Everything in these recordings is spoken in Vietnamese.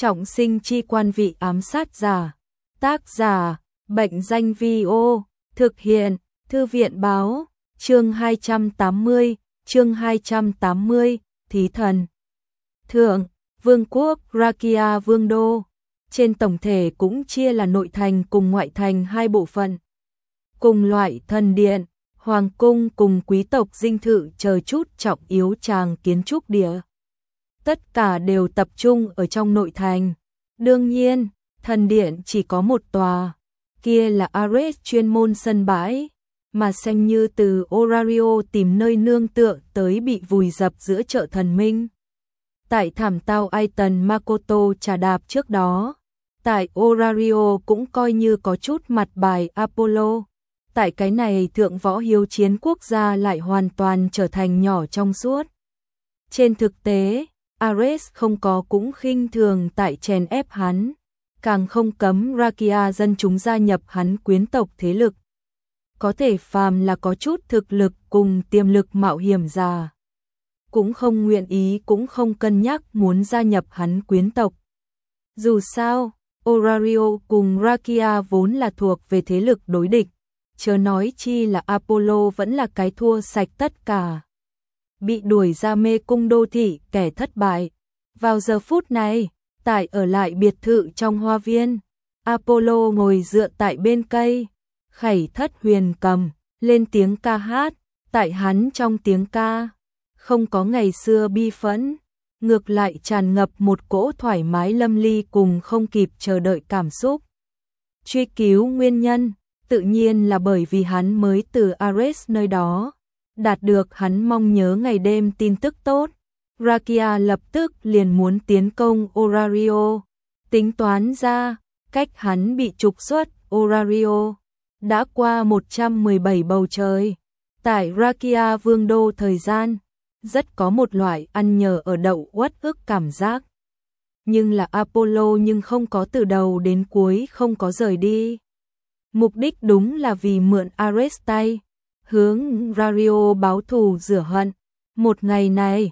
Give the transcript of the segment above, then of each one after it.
Trọng sinh chi quan vị ám sát giả. Tác giả, Bệnh danh Vi-ô, thực hiện, Thư viện báo, chương 280, Thí thần. Thượng, Vương quốc Rakia Vương đô. Trên tổng thể cũng chia là nội thành cùng ngoại thành hai bộ phận. Cùng loại thần điện, hoàng cung cùng quý tộc dinh thự chờ chút trọng yếu tràng kiến trúc địa. Tất cả đều tập trung ở trong nội thành. Đương nhiên, thần điện chỉ có một tòa, kia là Ares chuyên môn sân bãi, mà xem như từ Orario tìm nơi nương tựa tới bị vùi dập giữa chợ thần minh. Tại thảm tao Aiton Makoto trà đạp trước đó, tại Orario cũng coi như có chút mặt bài Apollo. Tại cái này thượng võ hiếu chiến quốc gia lại hoàn toàn trở thành nhỏ trong suốt. Trên thực tế, Ares không có cũng khinh thường tại chèn ép hắn, càng không cấm Rakia dân chúng gia nhập hắn quyến tộc thế lực. Có thể phàm là có chút thực lực cùng tiềm lực mạo hiểm giả, cũng không nguyện ý cũng không cân nhắc muốn gia nhập hắn quyến tộc. Dù sao, Orario cùng Rakia vốn là thuộc về thế lực đối địch, chớ nói chi là Apollo vẫn là cái thua sạch tất cả. Bị đuổi ra mê cung đô thị kẻ thất bại. Vào giờ phút này, tại ở lại biệt thự trong hoa viên, Apollo ngồi dựa tại bên cây, khẩy thất huyền cầm, lên tiếng ca hát. Tại hắn trong tiếng ca, không có ngày xưa bi phẫn, ngược lại tràn ngập một cỗ thoải mái lâm ly cùng không kịp chờ đợi cảm xúc. Truy cứu nguyên nhân, tự nhiên là bởi vì hắn mới từ Ares nơi đó đạt được hắn mong nhớ ngày đêm tin tức tốt. Rakia lập tức liền muốn tiến công Orario. Tính toán ra, cách hắn bị trục xuất Orario đã qua 117 bầu trời. Tại Rakia Vương đô thời gian, rất có một loại ăn nhờ ở đậu uất ức cảm giác. Nhưng là Apollo nhưng không có từ đầu đến cuối không có rời đi. Mục đích đúng là vì mượn Ares tay, hướng Rario báo thù rửa hận. Một ngày này,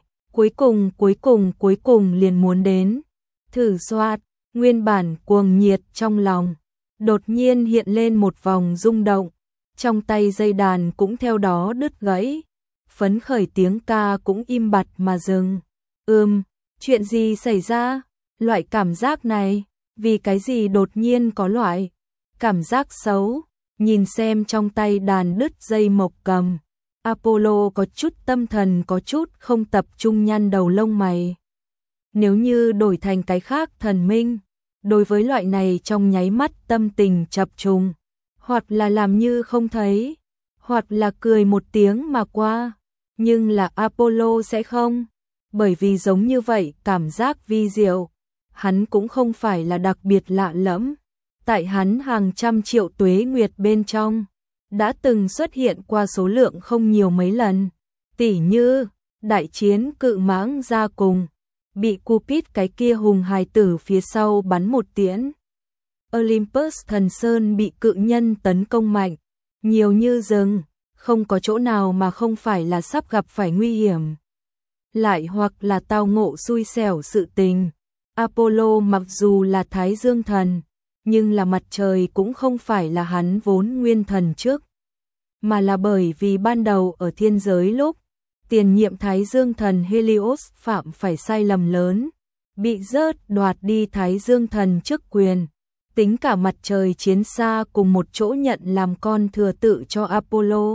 cuối cùng liền muốn đến. Thử soát, nguyên bản cuồng nhiệt trong lòng, đột nhiên hiện lên một vòng rung động. Trong tay dây đàn cũng theo đó đứt gãy. Phấn khởi tiếng ca cũng im bặt mà dừng. Chuyện gì xảy ra? Loại cảm giác này, vì cái gì đột nhiên có loại cảm giác xấu? Nhìn xem trong tay đàn đứt dây mộc cầm, Apollo có chút tâm thần có chút không tập trung nhăn đầu lông mày. Nếu như đổi thành cái khác thần minh, đối với loại này trong nháy mắt tâm tình chập trùng, hoặc là làm như không thấy, hoặc là cười một tiếng mà qua, nhưng là Apollo sẽ không, bởi vì giống như vậy cảm giác vi diệu, hắn cũng không phải là đặc biệt lạ lẫm. Tại hắn hàng trăm triệu tuế nguyệt bên trong, đã từng xuất hiện qua số lượng không nhiều mấy lần, tỉ như đại chiến cự mãng ra cùng, bị Cupid cái kia hùng hài tử phía sau bắn một tiễn. Olympus thần sơn bị cự nhân tấn công mạnh, nhiều như rừng, không có chỗ nào mà không phải là sắp gặp phải nguy hiểm. Lại hoặc là tao ngộ xui xẻo sự tình. Apollo mặc dù là Thái Dương thần, nhưng là mặt trời cũng không phải là hắn vốn nguyên thần trước, mà là bởi vì ban đầu ở thiên giới lúc, tiền nhiệm Thái Dương thần Helios phạm phải sai lầm lớn, bị rớt đoạt đi Thái Dương thần chức quyền, tính cả mặt trời chiến xa cùng một chỗ nhận làm con thừa tự cho Apollo.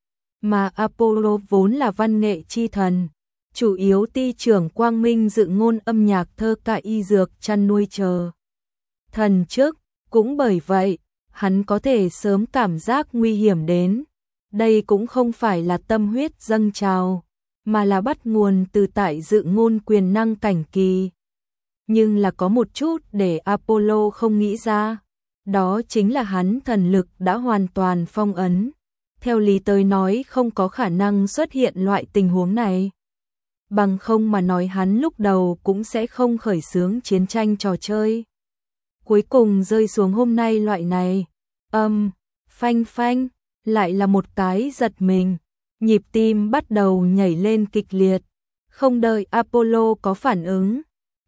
Mà Apollo vốn là văn nghệ chi thần, chủ yếu ti trưởng quang minh dự ngôn âm nhạc thơ ca y dược chăn nuôi chờ. Thần trước, cũng bởi vậy, hắn có thể sớm cảm giác nguy hiểm đến. Đây cũng không phải là tâm huyết dâng trào, mà là bắt nguồn từ tại dự ngôn quyền năng cảnh kỳ. Nhưng là có một chút để Apollo không nghĩ ra, đó chính là hắn thần lực đã hoàn toàn phong ấn. Theo lý tới nói không có khả năng xuất hiện loại tình huống này. Bằng không mà nói hắn lúc đầu cũng sẽ không khởi xướng chiến tranh trò chơi. Cuối cùng rơi xuống hôm nay loại này, phanh phanh, lại là một cái giật mình, nhịp tim bắt đầu nhảy lên kịch liệt. Không đợi Apollo có phản ứng,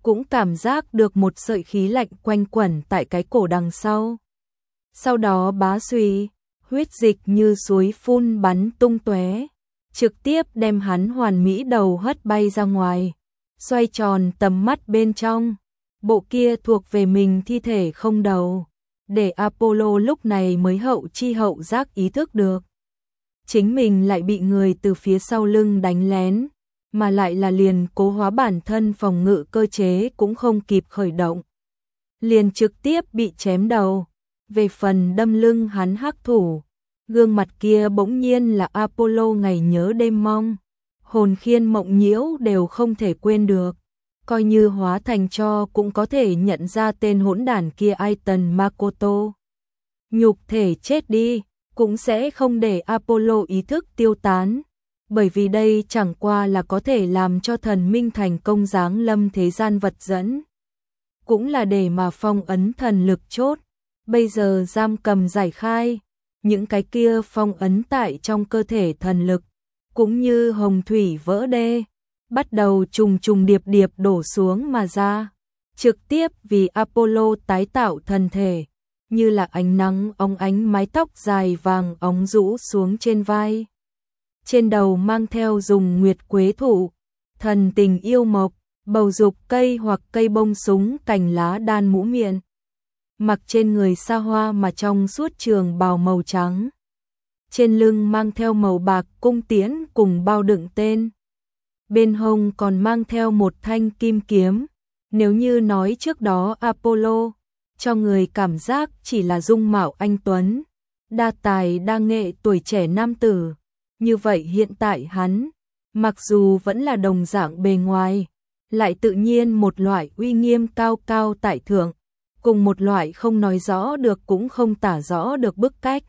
cũng cảm giác được một sợi khí lạnh quanh quẩn tại cái cổ đằng sau. Sau đó bá xùy, huyết dịch như suối phun bắn tung tóe, trực tiếp đem hắn hoàn mỹ đầu hất bay ra ngoài, xoay tròn tầm mắt bên trong. Bộ kia thuộc về mình thi thể không đầu, để Apollo lúc này mới hậu chi hậu giác ý thức được. Chính mình lại bị người từ phía sau lưng đánh lén, mà lại là liền cố hóa bản thân phòng ngự cơ chế cũng không kịp khởi động. Liền trực tiếp bị chém đầu. Về phần đâm lưng hắn hắc thủ, gương mặt kia bỗng nhiên là Apollo ngày nhớ đêm mong, hồn khiên mộng nhiễu đều không thể quên được. Coi như hóa thành tro cũng có thể nhận ra tên hỗn đản kia Aiton Makoto. Nhục thể chết đi, cũng sẽ không để Apollo ý thức tiêu tán, bởi vì đây chẳng qua là có thể làm cho thần minh thành công giáng lâm thế gian vật dẫn. Cũng là để mà phong ấn thần lực chốt, bây giờ giam cầm giải khai, những cái kia phong ấn tại trong cơ thể thần lực, cũng như hồng thủy vỡ đê, bắt đầu trùng trùng điệp điệp đổ xuống mà ra, trực tiếp vì Apollo tái tạo thân thể, như là ánh nắng óng ánh mái tóc dài vàng óng rũ xuống trên vai. Trên đầu mang theo dùng nguyệt quế thụ, thần tình yêu mộc, bầu dục cây hoặc cây bông súng cành lá đan mũ miệng. Mặc trên người xa hoa mà trong suốt trường bào màu trắng. Trên lưng mang theo màu bạc cung tiễn cùng bao đựng tên. Bên hông còn mang theo một thanh kim kiếm. Nếu như nói trước đó Apollo, cho người cảm giác chỉ là dung mạo anh tuấn, đa tài đa nghệ tuổi trẻ nam tử. Như vậy hiện tại hắn, mặc dù vẫn là đồng dạng bề ngoài, lại tự nhiên một loại uy nghiêm cao cao tại thượng, cùng một loại không nói rõ được cũng không tả rõ được bức cách.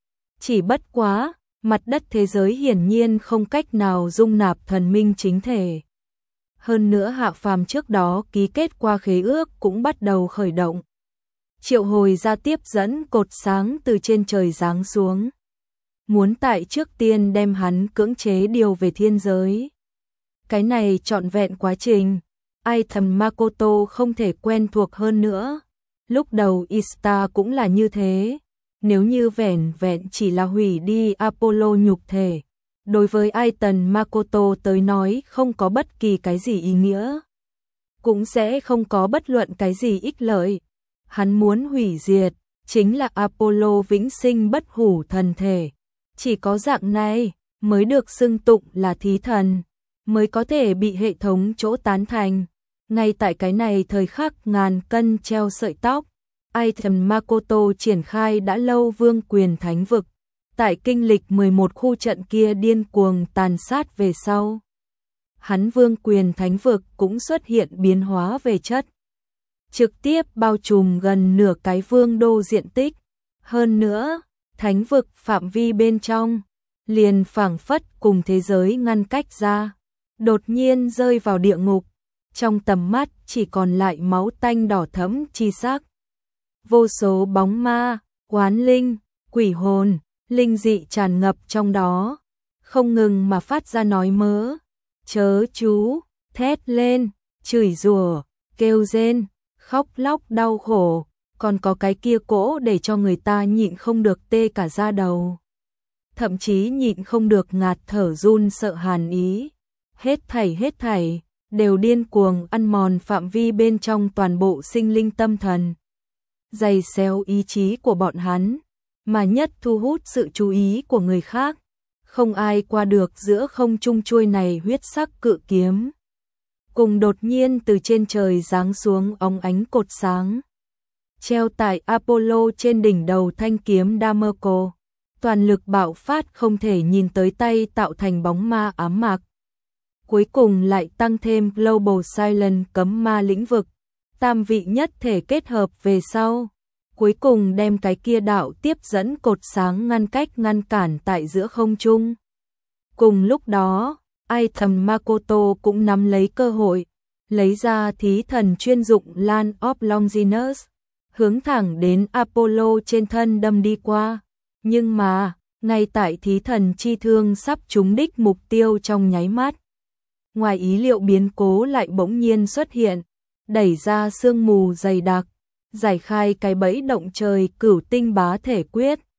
Chỉ bất quá, mặt đất thế giới hiển nhiên không cách nào dung nạp thần minh chính thể. Hơn nữa hạ phàm trước đó ký kết qua khế ước cũng bắt đầu khởi động. Triệu hồi ra tiếp dẫn cột sáng từ trên trời giáng xuống. Muốn tại trước tiên đem hắn cưỡng chế điều về thiên giới. Cái này trọn vẹn quá trình, ai thầm Makoto không thể quen thuộc hơn nữa. Lúc đầu Ista cũng là như thế, nếu như vẻn vẹn chỉ là hủy đi Apollo nhục thể, đối với Aiton Makoto tới nói không có bất kỳ cái gì ý nghĩa, cũng sẽ không có bất luận cái gì ích lợi. Hắn muốn hủy diệt, chính là Apollo vĩnh sinh bất hủ thần thể. Chỉ có dạng này mới được xưng tụng là thí thần, mới có thể bị hệ thống chỗ tán thành. Ngay tại cái này thời khắc ngàn cân treo sợi tóc, Aiton Makoto triển khai đã lâu vương quyền thánh vực. Tại kinh lịch 11 khu trận kia điên cuồng tàn sát về sau, hắn vương quyền thánh vực cũng xuất hiện biến hóa về chất, trực tiếp bao trùm gần nửa cái vương đô diện tích. Hơn nữa, thánh vực phạm vi bên trong, liền phảng phất cùng thế giới ngăn cách ra, đột nhiên rơi vào địa ngục, trong tầm mắt chỉ còn lại máu tanh đỏ thẫm chi sắc. Vô số bóng ma, oán linh, quỷ hồn, linh dị tràn ngập trong đó, không ngừng mà phát ra nói mớ, chớ chú, thét lên, chửi rủa, kêu rên, khóc lóc đau khổ. Còn có cái kia cỗ để cho người ta nhịn không được tê cả da đầu. Thậm chí nhịn không được ngạt thở run sợ hàn ý. Hết thảy, đều điên cuồng ăn mòn phạm vi bên trong toàn bộ sinh linh tâm thần. Dày xéo ý chí của bọn hắn, mà nhất thu hút sự chú ý của người khác. Không ai qua được giữa không trung chuôi này huyết sắc cự kiếm. Cùng đột nhiên từ trên trời giáng xuống óng ánh cột sáng. Treo tại Apollo trên đỉnh đầu thanh kiếm Damerco, toàn lực bạo phát không thể nhìn tới tay tạo thành bóng ma ám mạc. Cuối cùng lại tăng thêm Global Silence cấm ma lĩnh vực, tam vị nhất thể kết hợp về sau. Cuối cùng đem cái kia đạo tiếp dẫn cột sáng ngăn cản tại giữa không trung. Cùng lúc đó, Aiton Makoto cũng nắm lấy cơ hội, lấy ra thí thần chuyên dụng Land of Longinus, hướng thẳng đến Apollo trên thân đâm đi qua. Nhưng mà, ngay tại thí thần chi thương sắp trúng đích mục tiêu trong nháy mắt, ngoài ý liệu biến cố lại bỗng nhiên xuất hiện, đẩy ra sương mù dày đặc, giải khai cái bẫy động trời cửu tinh bá thể quyết.